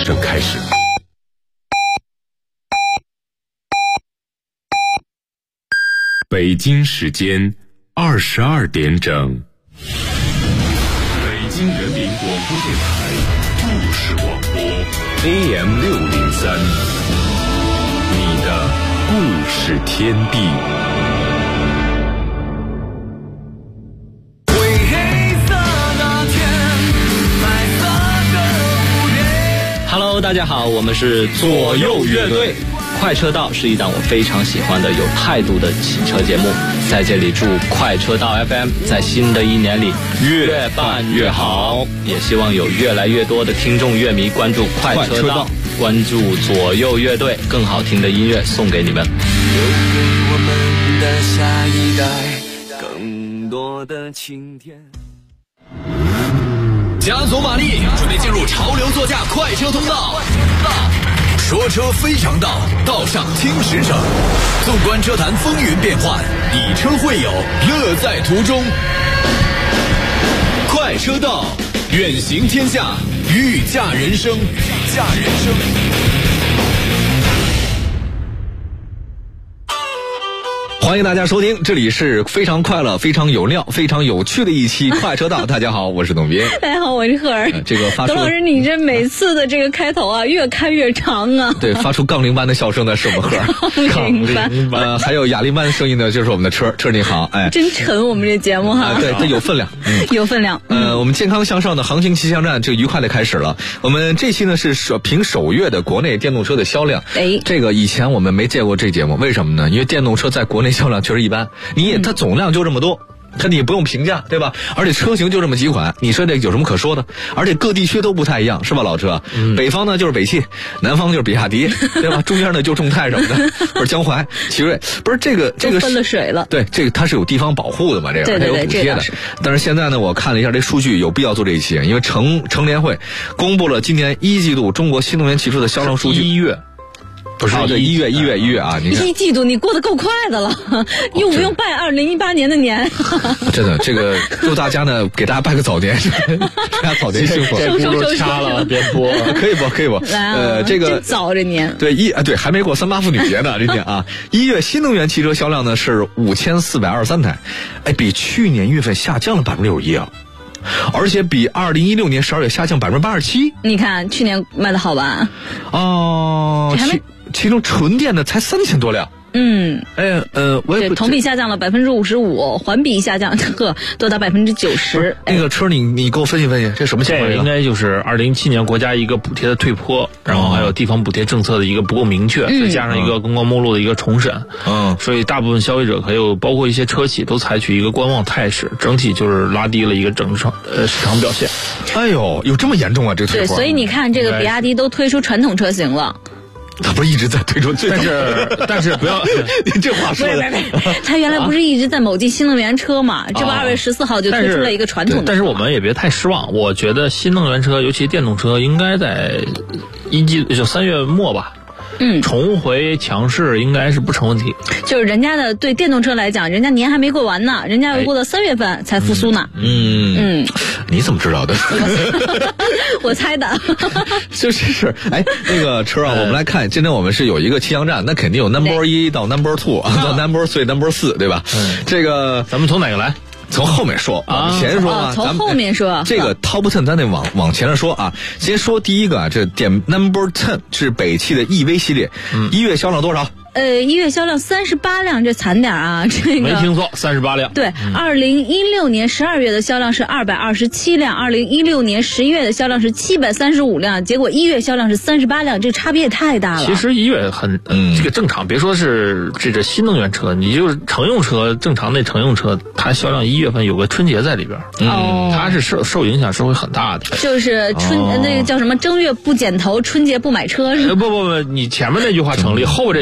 正开始。北京时间22点整。北京人民广播电台故事广播 AM603， 你的故事天地。 Hello， 大家好，我们是左右乐队。快车道是一档我非常喜欢的有态度的汽车节目，在这里祝快车道 FM 在新的一年里越办越好，也希望有越来越多的听众乐迷关注快车道，关注左右乐队，更好听的音乐送给你们， 留给我们的下一代更多的晴天。 加足马力，准备进入潮流座驾快车通道。说车非常道，道上听实诚。纵观车坛风云变幻，以车会友，乐在途中。快车道，远行天下，御驾人生，御驾人生。 欢迎大家收听，这里是非常快乐、非常有料、非常有趣的一期快车道。大家好，我是董斌。 大家好，我是赫儿。 这个发出董老师，你这每次的这个开头啊，越开越长啊。 对，发出杠铃般的笑声的是我们赫儿。 杠铃般。 还有哑铃般的声音呢，就是我们的车你好，哎， 真沉，我们这节目哈。 对，这有分量， 有分量。 我们健康向上的行情气象站就愉快的开始了。我们这期呢是凭首月的国内电动车的销量。 哎， 这个以前我们没见过这节目，为什么呢？因为电动车在国内销量确实一般。它总量就这么多，它你不用评价，对吧？而且车型就这么几款，你说这有什么可说的？而且各地区都不太一样，是吧，老车？北方呢就是北汽，南方就是比亚迪，对吧？中间呢就众泰什么的，不是江淮、奇瑞，不是这个分了水了。 对，这个它是有地方保护的嘛，这个还有补贴的。但是现在呢，我看了一下这数据，有必要做这一期，因为乘联会公布了今年1季度中国新能源汽车的销量数据。 1月。不是 1月啊！你看 1季度你过得够快的了，用不用拜2018年的年？ 真的，这个祝大家呢，给大家拜个早年，大家早年幸福。 这轱辘掐了，别播， 可以播。这个真早这年。 对对，还没过3·8妇女节呢，这天啊！1月新能源汽车销量呢是5423台，哎，比去年1月份下降了61%啊。而且比2016年12月下降87%。 你看去年卖的好吧？ 哦，其中纯电的才3000多辆。我也对，同比下降了55%，环比下降多达90%。 那个车你给我分析分析，这什么情况？ 应该就是2017年国家一个补贴的退坡，然后还有地方补贴政策的一个不够明确，再加上一个公告目录的一个重审，所以大部分消费者还有包括一些车企都采取一个观望态势，整体就是拉低了一个市场表现。 哎呦，有这么严重啊？这个退坡？ 对，所以你看这个比亚迪都推出传统车型了。 他不是一直在推出但是不要你这话说的， 他原来不是一直在某地新能源车嘛？这不2月14号就推出了一个传统的。 但是我们也别太失望，我觉得新能源车，尤其电动车，应该在1季就3月末吧。重回强势应该是不成问题。 就是人家的对电动车来讲，人家年还没过完呢，人家要过到3月份才复苏呢。 你怎么知道的？ 我猜的。 是。哎，那个车啊，我们来看，今天我们是有一个气象站，那肯定有 number 1到 number 2到 number 3、number 4，对吧？这个咱们从哪个来？ 从后面说啊，前说啊， 从后面说。 这个 top 10咱得往前了说啊。先说第一个啊，这点 number 10是北汽的 EV 系列，1月销量多少 ？1月销量38辆，这惨点啊！这个没听错，38辆。 对，2016年12月的销量是227辆，2016年11月的销量是735辆，结果1月销量是38辆，这差别也太大了。 其实1月很这个正常，别说是这个新能源车，你就是乘用车，正常的乘用车，它销量1月份有个春节在里边，它是受影响是会很大的。 就是那个叫什么正月不剪头，春节不买车是吧？ 不，你前面那句话成立，后边这句话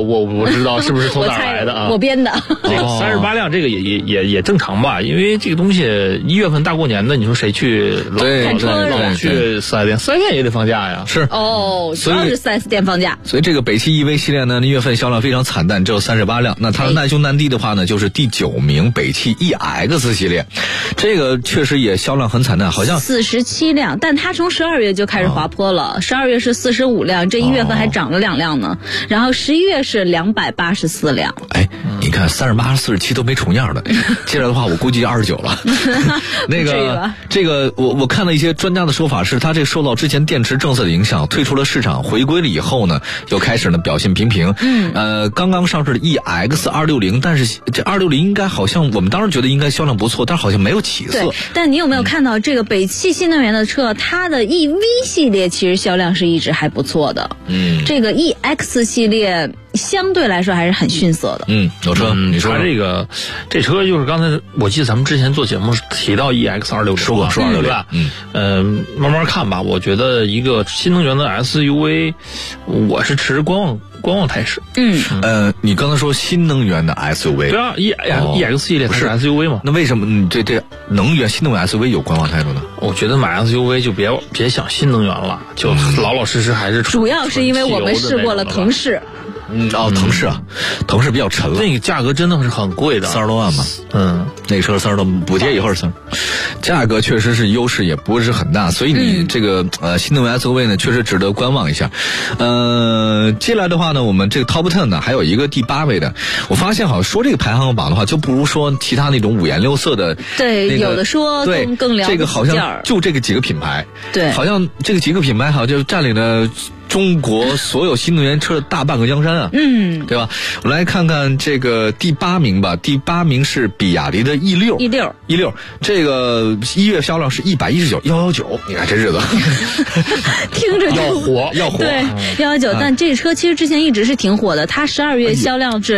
我知道是不是从哪儿来的啊？ 我编的。 这个38辆，这个也正常吧，因为这个东西1月份大过年的，你说谁去老去4S店，4S店也得放假呀。 是主要是4S店放假。 所以这个北汽 EV 系列呢，1月份销量非常惨淡，只有38辆。那它的难兄难弟的话呢，就是第9名北汽 EX 系列，这个确实也销量很惨淡，好像 47辆，但它从12月就开始滑坡了，12月是45辆，这1月份还涨了2辆呢，然后11月是284辆。 哎，你看38、47都没重样的，接着的话我估计29了。那个这个我看了一些专家的说法是，它这受到之前电池政策的影响，退出了市场，回归了以后呢，又开始呢表现平平。刚刚上市的 EX260， 但是这260应该好像我们当时觉得应该销量不错，但是好像没有起色。 对，但你有没有看到这个北汽新能源的车，它的 EV 系列其实销量是一直还不错的。这个 EX 系列相对来说还是很逊色的。 有车，你说这车就是刚才我记得咱们之前做节目提到 EX260， 说过260， 对吧？慢慢看吧。我觉得一个新能源的 SUV， 我是持观望态势。 你刚才说新能源的 SUV， 对啊，EX 系列它是 SUV 嘛？ 那为什么你对这新能源 SUV 有观望态度呢？ 我觉得买 SUV 就别想新能源了，就老老实实还是主要是因为我们试过了腾势。 腾势啊，腾势比较沉了， 那个价格真的是很贵的 ，30多万吧。那车30多，补贴以后是30，价格确实是优势也不是很大，所以你这个新能源 SUV 呢，确实值得观望一下。接下来的话呢，我们这个 Top 10呢，还有一个第8位的，我发现好像说这个排行榜的话，就不如说其他那种五颜六色的。 对，有的说更了解这个好像就这个几个品牌， 对， 好像这个几个品牌好像就占领了中国所有新能源车的大半个江山啊，对吧？我们来看看这个第8名吧。第8名是比亚迪的 E6， 这个1月销量是119，你看这日子， 听着要火。 对，119，但这车其实之前一直是挺火的，它12月销量是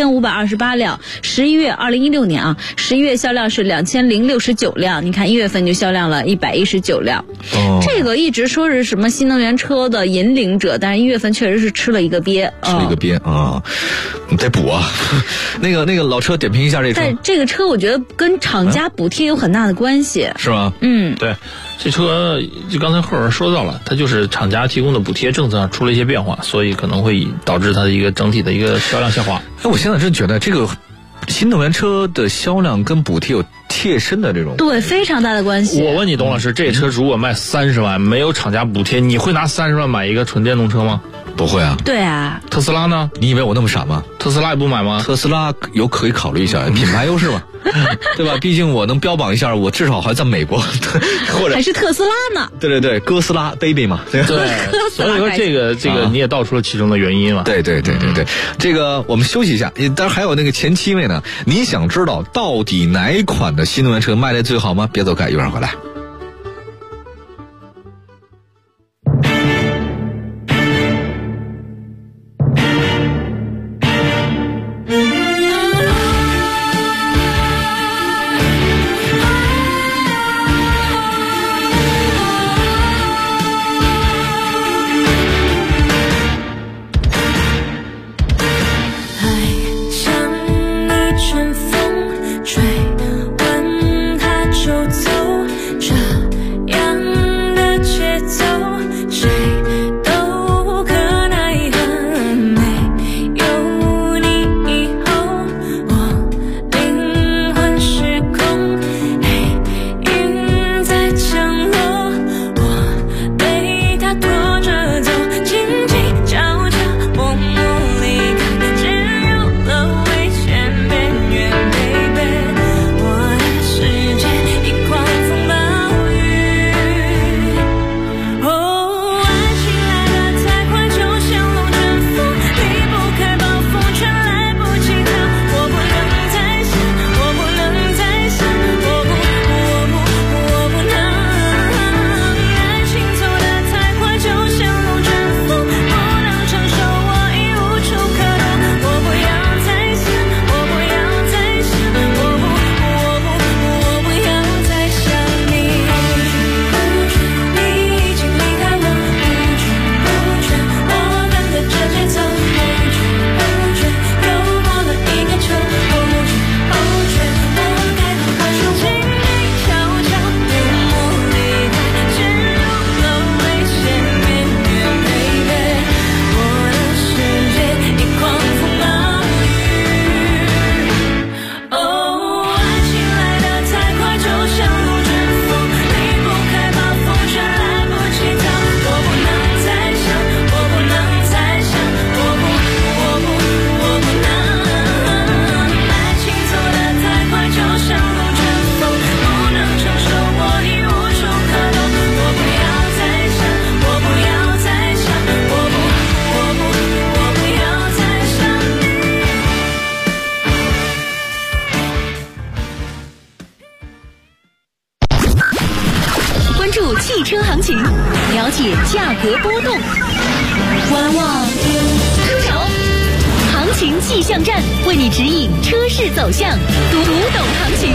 2528辆，11月2016年啊，11月销量是2069辆，你看1月份就销量了119辆。这个一直说是什么新能源车的引领者，但是1月份确实是吃了一个鳖， 你得补啊。那个老车点评一下这车。 但这个车我觉得跟厂家补贴有很大的关系， 是吗？ 对，这车就刚才赫尔说到了，它就是厂家提供的补贴政策上出了一些变化，所以可能会导致它的一个整体的一个销量下滑。 我现在真觉得这个新能源车的销量跟补贴有切身的这种非常大的关系。 我问你，董老师，这车如果卖30万，没有厂家补贴，你会拿30万买一个纯电动车吗？ 不会啊。 对啊。 特斯拉呢？ 你以为我那么傻吗？ 特斯拉也不买吗？ 特斯拉可以考虑一下，品牌优势嘛，对吧？毕竟我能标榜一下，我至少还在美国，或者还是特斯拉呢。 对，哥斯拉 baby 嘛。对， 所以说这个你也道出了其中的原因嘛。 对，这个我们休息一下，当然还有那个前7位呢。你想知道到底哪一款的新能源车卖得最好吗？别走开，一会儿回来。 春风吹，闻它周奏。 波动，观望出手，行情气象站为你指引车市走向，读懂行情。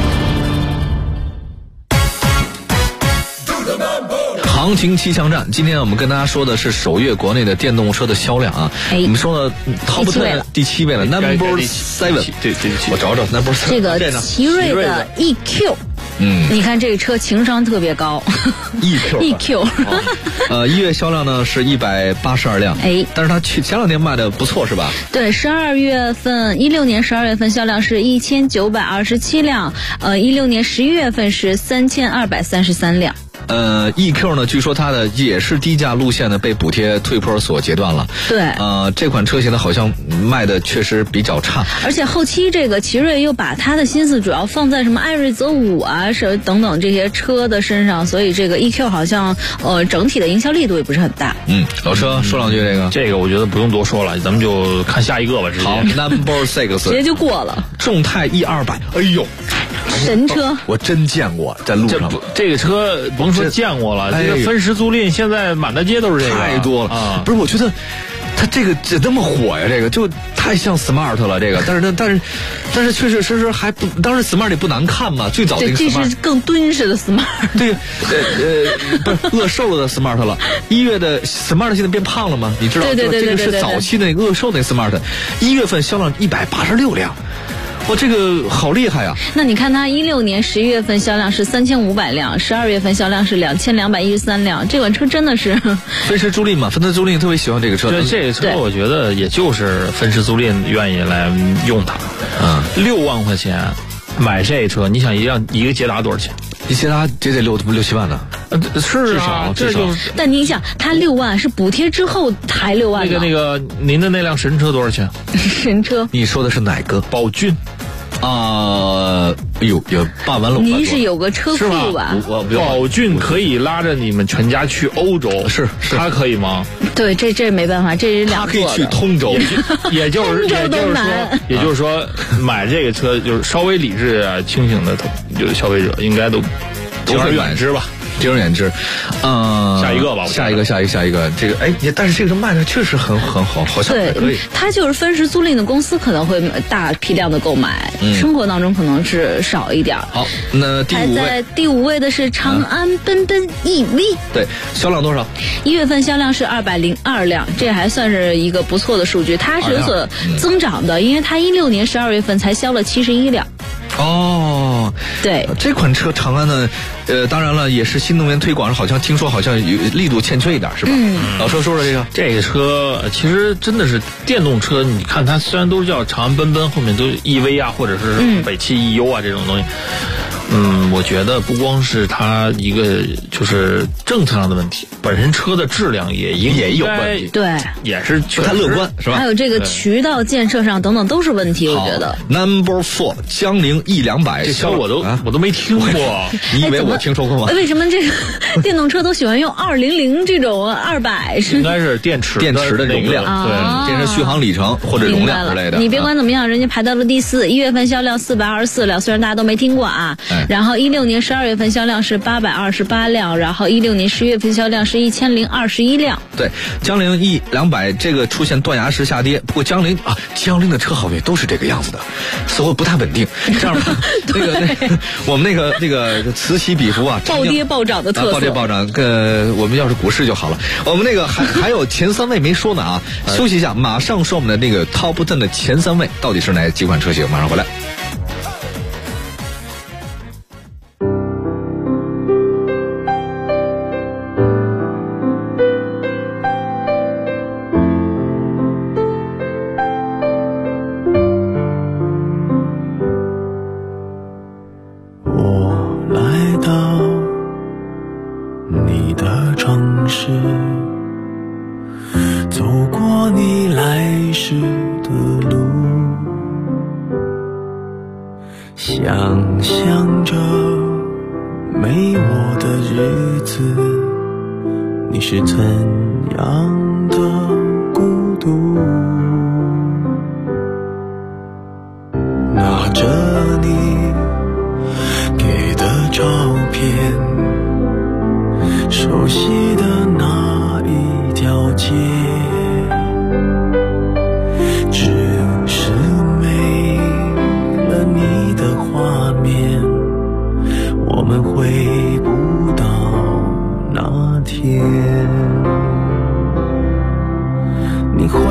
行情气象站，今天我们跟大家说的是首月国内的电动车的销量啊。我们说了 Top 10第7位了 ，Number 7， 对， 我找找 Number 7。 这个奇瑞的 EQ。你看这个车情商特别高。EQ 1月销量呢是182辆，但是它前2年卖的不错是吧？ 对，16年12月份销量是1927辆，16年11月份是3233辆。 EQ 呢，据说它的也是低价路线呢被补贴退坡所截断了。 对， 这款车型呢好像卖的确实比较差， 而且后期这个奇瑞又把它的心思主要放在什么艾瑞泽5啊、等等这些车的身上，所以这个 EQ 好像整体的营销力度也不是很大。 老车说两句这个我觉得不用多说了，咱们就看下一个吧。直接好 ，Number 6， 直接就过了。 众泰 E200，哎呦， 神车， 我真见过，在路上。 这个车甭说见过了，这个分时租赁现在满大街都是这个， 太多了啊！不是，我觉得它这个这么火呀，这个就太像 Smart 了，这个，但是确确实实还不，当然 Smart 也不难看嘛，最早的一个 Smart， 这是更敦实的 Smart， 对，不是饿瘦了的 Smart 了。1月的 Smart 现在变胖了吗？你知道， 对， 这个是早期的那个饿瘦那 Smart， 1月份销量186辆。哇，这个好厉害啊！ 那你看它16年11月份销量是3500辆，12月份销量是2213辆，这款车真的是分时租赁嘛，分时租赁特别喜欢这个车。 对，这个车我觉得也就是分时租赁愿意来用它。6万块钱买这车，你想一个捷达多少钱？ 一捷达这得6、7万呢。 是啊，这就是。 但你想，它6万是补贴之后还6万呢。 那个，您的那辆神车多少钱？ 神车？ 你说的是哪个？ 宝骏。 有8万了。 您是有个车库吧？ 宝骏可以拉着你们全家去欧洲， 是， 它可以吗？ 对，这没办法，这是两座的。 它可以去通州， 也就是说，买这个车就是稍微理智啊、清醒的，就是消费者应该都敬而远之吧。敬而远之， 下一个吧， 下一个，这个但是这个车卖的确实很好，好像还可以。 它就是分时租赁的公司可能会大批量的购买，生活当中可能是少一点。 好，那第5位， 排在第5位的是长安奔奔 EV， 对，销量多少 ？1月份销量是202辆，这还算是一个不错的数据，它是有所增长的，因为它16年12月份才销了71辆。 对，这款车长安呢，当然了，也是新能源推广，听说好像有力度欠缺一点，是吧？老车说说这个车，其实真的是电动车。你看它虽然都是叫长安奔奔，后面都 EV 啊，或者是北汽 EU 啊这种东西。我觉得不光是它一个就是政策上的问题，本身车的质量也有问题， 对， 也是不太乐观，是吧？ 还有这个渠道建设上等等都是问题，我觉得。 Number 4，江铃 E200， 这车我都没听过， 你以为我听说过吗？ 为什么这个电动车都喜欢用200这种200？ 应该是电池的容量，对，电池续航里程或者容量之类的。 你别管怎么样，人家排到了第4，1月份销量424辆，虽然大家都没听过啊。然后16年12月份销量是828辆，然后16年10月份销量是1021辆。 对，江铃 E200这个出现断崖式下跌，不过江铃的车好像都是这个样子的，似乎不太稳定。这样吧，我们那个此起彼伏啊， 暴跌暴涨的特色。 暴跌暴涨，我们要是股市就好了。我们那个还有前3位没说呢啊，休息一下，马上说我们的那个 Top 10的前3位到底是哪几款车型？马上回来。 想象着没我的日子，你是怎样的孤独？拿着你给的照片，熟悉的那一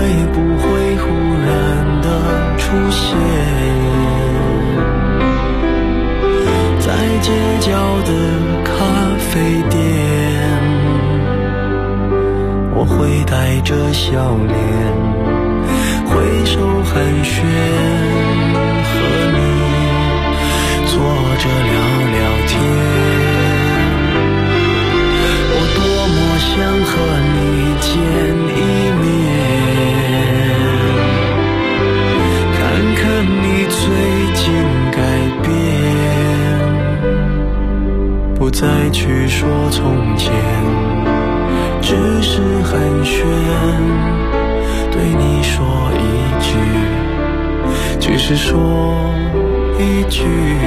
不会忽然的出现在街角的咖啡店？我会带着笑脸挥手寒暄，和你坐着聊聊天。我多么想和你见一面，看看你最近改变，不再去说从前，只是寒暄，对你说一句，只是说一句，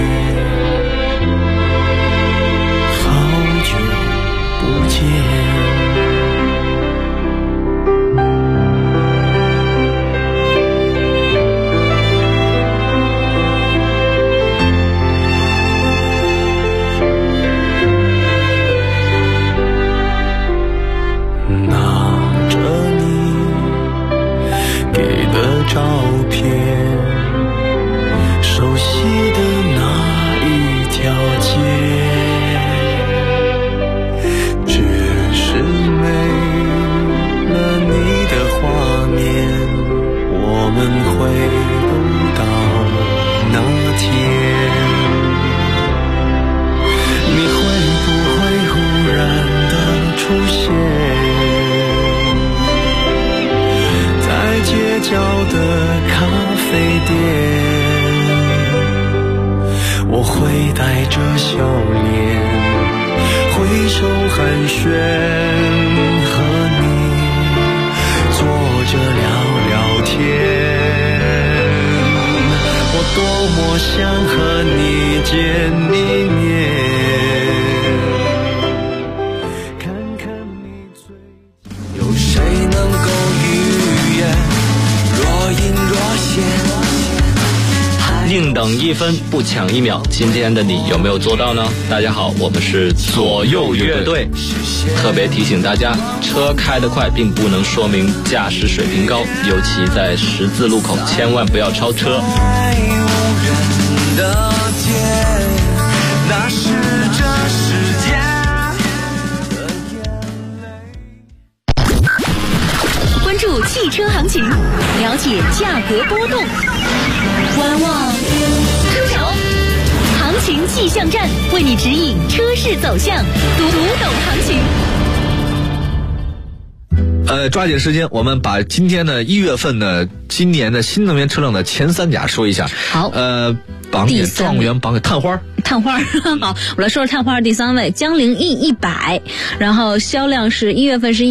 好久不见。照片，熟悉的那一条街，只是没了你的画面，我们回不到那天。你会不会忽然的出现街角的咖啡店？我会带着笑脸挥手寒暄，和你坐着聊聊天。我多么想和你见一面，看看你最近有谁能够宁等一分不抢一秒，今天的你有没有做到呢？大家好，我们是左右乐队，特别提醒大家，车开得快并不能说明驾驶水平高，尤其在十字路口千万不要超车。 关注汽车行情，了解价格波动，观望出手，行情气象站为你指引车市走向，读懂行情。 抓紧时间，我们把今天的1月份的今年的新能源车辆的前3甲说一下。 好， 榜眼状元榜给探花。 好，我来说说探花第3位，江铃 E100，然后销量是1月份是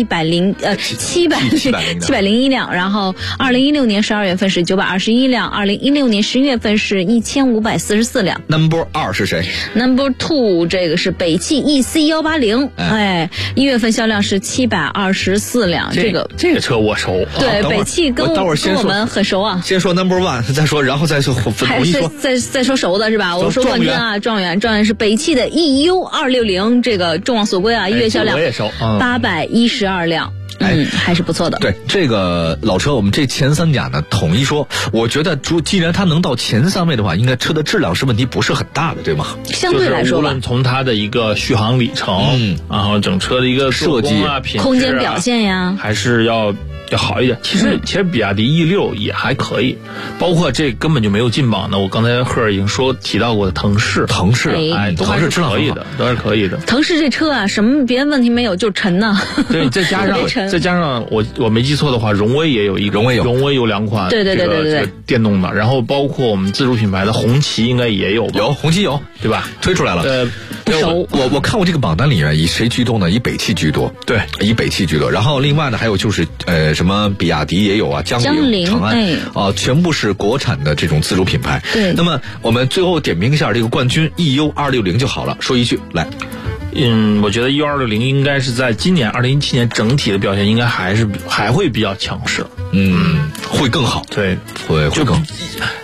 701辆，然后2016年12月份是921辆，2016年11月份是1544辆。 Number 2是谁 ？Number 2这个是北汽 EC180，1月份销量是724辆。 这个车我熟， 对，北汽跟我们很熟啊。 先说 Number 1，再说，然后再说还是再说熟的是吧？我说冠军啊，状元是北汽的 EU260，这个众望所归啊，1月销量我也熟 ，812辆。还是不错的。 对这个老车，我们这前3甲呢，统一说，我觉得既然它能到前3位的话，应该车的质量是问题不是很大的，对吗？ 相对来说吧， 就是无论从它的一个续航里程，然后整车的一个设计啊、品质啊、 空间表现呀， 还是要好一点。其实比亚迪 E6 也还可以，包括这根本就没有进榜的，我刚才赫已经提到过的腾势， 腾势都还是可以的，都是可以的。 腾势这车啊，什么别的问题没有，就沉呐。 对，再加上我没记错的话，荣威也有一个，荣威有2款， 对，这个电动的，然后包括我们自主品牌的红旗应该也有吧？ 红旗有，对吧？推出来了。 不熟。 我看过这个榜单里面，以谁居多呢？以北汽居多。 对， 以北汽居多。然后另外呢，还有就是什么比亚迪也有啊，江铃、长安全部是国产的这种自主品牌。 对。 那么我们最后点评一下这个冠军 EU260就好了，说一句来。 我觉得EU260应该是在今年2017年整体的表现应该还会比较强势， 会更好， 对， 会更好。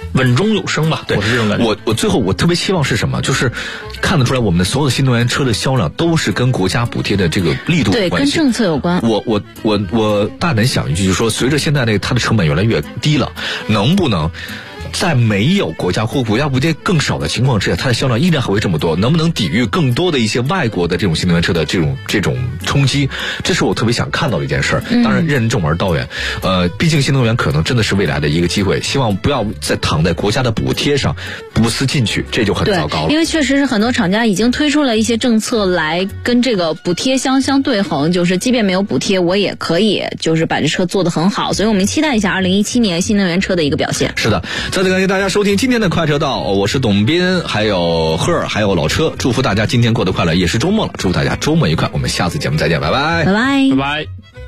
稳中有升吧，我是这种感觉。 我最后我特别希望是什么？就是看得出来，我们的所有的新能源车的销量都是跟国家补贴的这个力度有关系， 对，跟政策有关。 我大胆想一句，就是说，随着现在它的成本越来越低了，能不能在没有国家或国家补贴更少的情况之下，它的销量依然还会这么多，能不能抵御更多的一些外国的这种新能源车的这种冲击？这是我特别想看到的一件事儿。当然，任重而道远。毕竟新能源可能真的是未来的一个机会，希望不要再躺在国家的补贴上不思进取，这就很糟糕了。 因为确实是很多厂家已经推出了一些政策来跟这个补贴相对衡，就是即便没有补贴，我也可以就是把这车做得很好。所以我们期待一下2017年新能源车的一个表现。 是的。再次感谢大家收听今天的快车道，我是董斌，还有赫尔，还有老车，祝福大家今天过得快乐，也是周末了，祝大家周末愉快，我们下次节目再见，拜拜， 拜拜， 拜拜。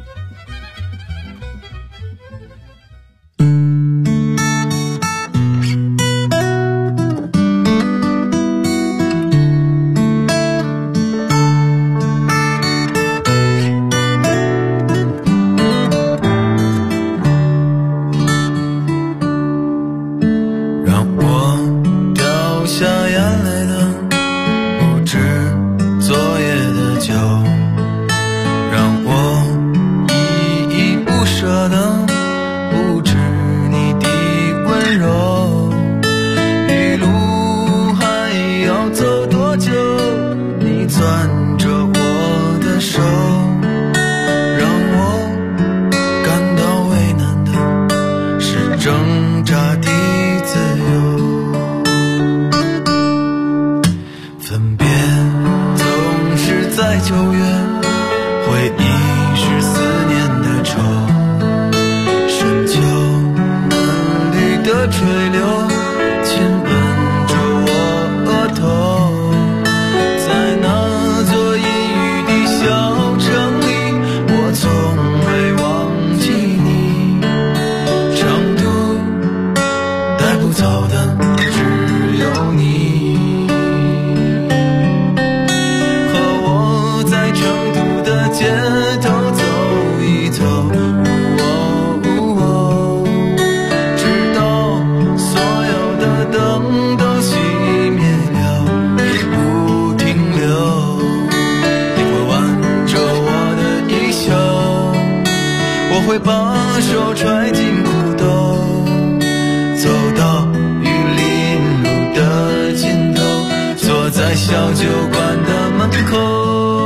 会把手揣进裤兜，走到玉林路的尽头，坐在小酒馆的门口。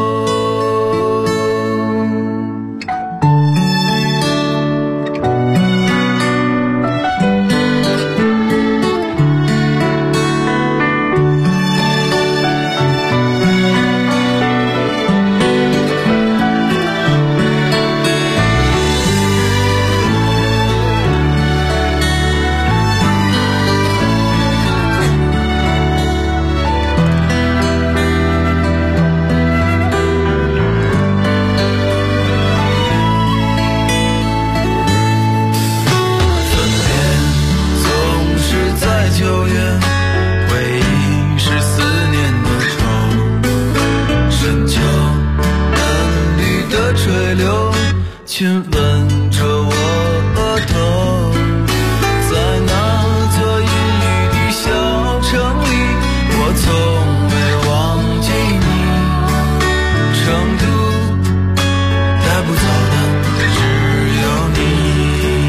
亲吻着我额头，在那座阴雨的小城里，我从未忘记你。成都带不走的只有你。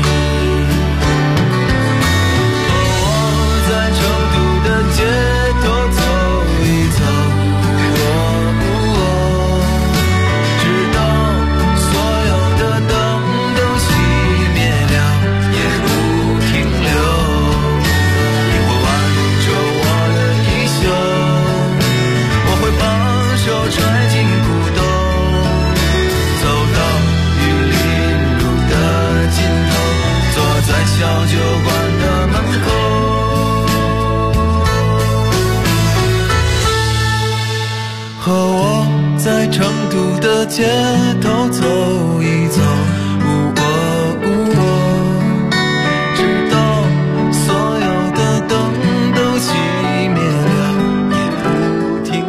我在成都的街头走一走，直到所有的灯都熄灭了，也不停留。你会挽着我的衣袖，我会把手揣进裤兜，走到玉林路的尽头，坐在小酒馆的门口。和我在成都的街头走一走，直到所有的灯都熄灭了，也不停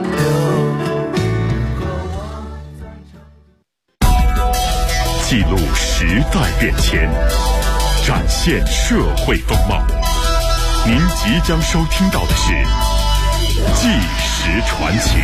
留。 记录时代变迁，展现社会风貌， 您即将收听到的是《纪实传奇》。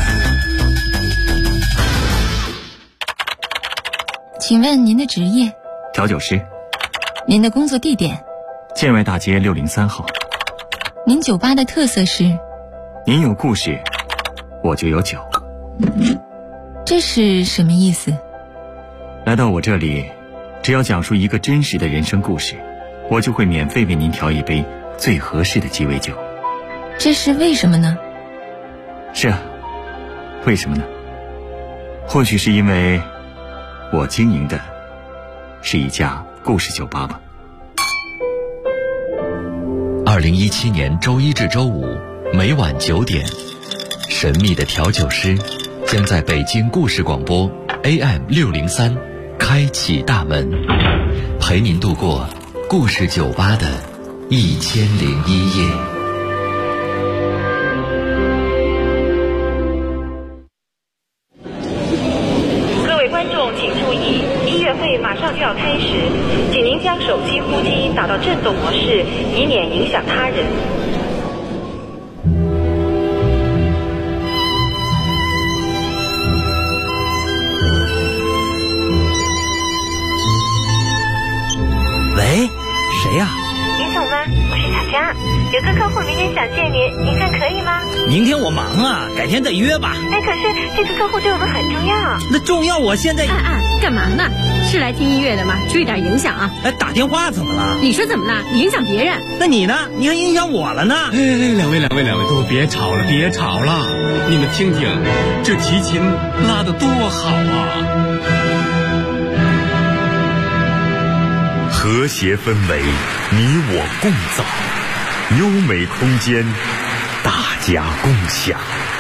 请问您的职业？ 调酒师。 您的工作地点？ 建外大街603号。 您酒吧的特色是？ 您有故事，我就有酒。 这是什么意思？ 来到我这里，只要讲述一个真实的人生故事，我就会免费为您调一杯最合适的鸡尾酒。 这是为什么呢？ 是啊，为什么呢？或许是因为我经营的是一家故事酒吧吧。 2017年周一至周五每晚9点，神秘的调酒师将在北京故事广播 AM603开启大门，陪您度过故事酒吧的1001夜。 各位观众请注意，音乐会马上就要开始，请您将手机呼机打到震动模式，以免影响他人。 喂，谁呀？ 林总吗？我是小佳，有个客户明天想见您，您看可以吗？ 明天我忙啊，改天再约吧。 哎，可是这个客户对我们很重要。 那重要，我现在…… 干嘛呢？是来听音乐的吗？注意点影响啊！ 哎，打电话怎么了？ 你说怎么了？你影响别人。 那你呢？你还影响我了呢？ 哎，两位，都别吵了，别吵了！你们听听，这提琴拉得多好啊！ 和谐氛围，你我共造；优美空间，大家共享。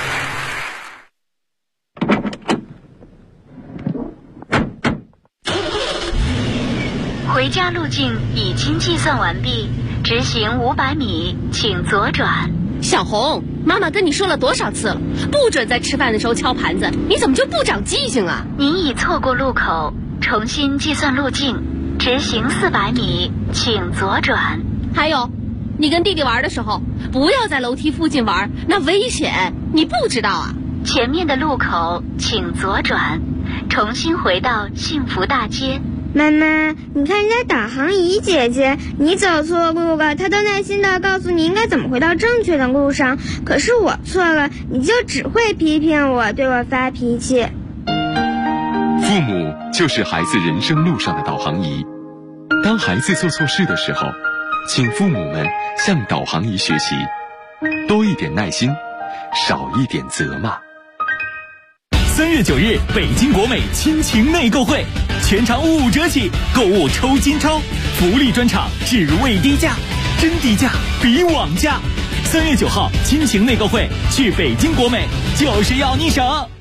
回家路径已经计算完毕，直行500米，请左转。 小红，妈妈跟你说了多少次了，不准在吃饭的时候敲盘子，你怎么就不长记性啊？ 您已错过路口，重新计算路径，直行400米，请左转。 还有，你跟弟弟玩的时候，不要在楼梯附近玩，那危险，你不知道啊？ 前面的路口请左转，重新回到幸福大街。 妈妈，你看人家导航仪姐姐，你走错路了，她都耐心地告诉你应该怎么回到正确的路上。可是我错了，你就只会批评我，对我发脾气。 父母就是孩子人生路上的导航仪。当孩子做错事的时候，请父母们向导航仪学习，多一点耐心，少一点责骂。 3月9日，北京国美亲情内购会，全场5折起，购物抽金钞，福利专场，置位低价，真低价比网价。3月9号，亲情内购会，去北京国美就是要你省。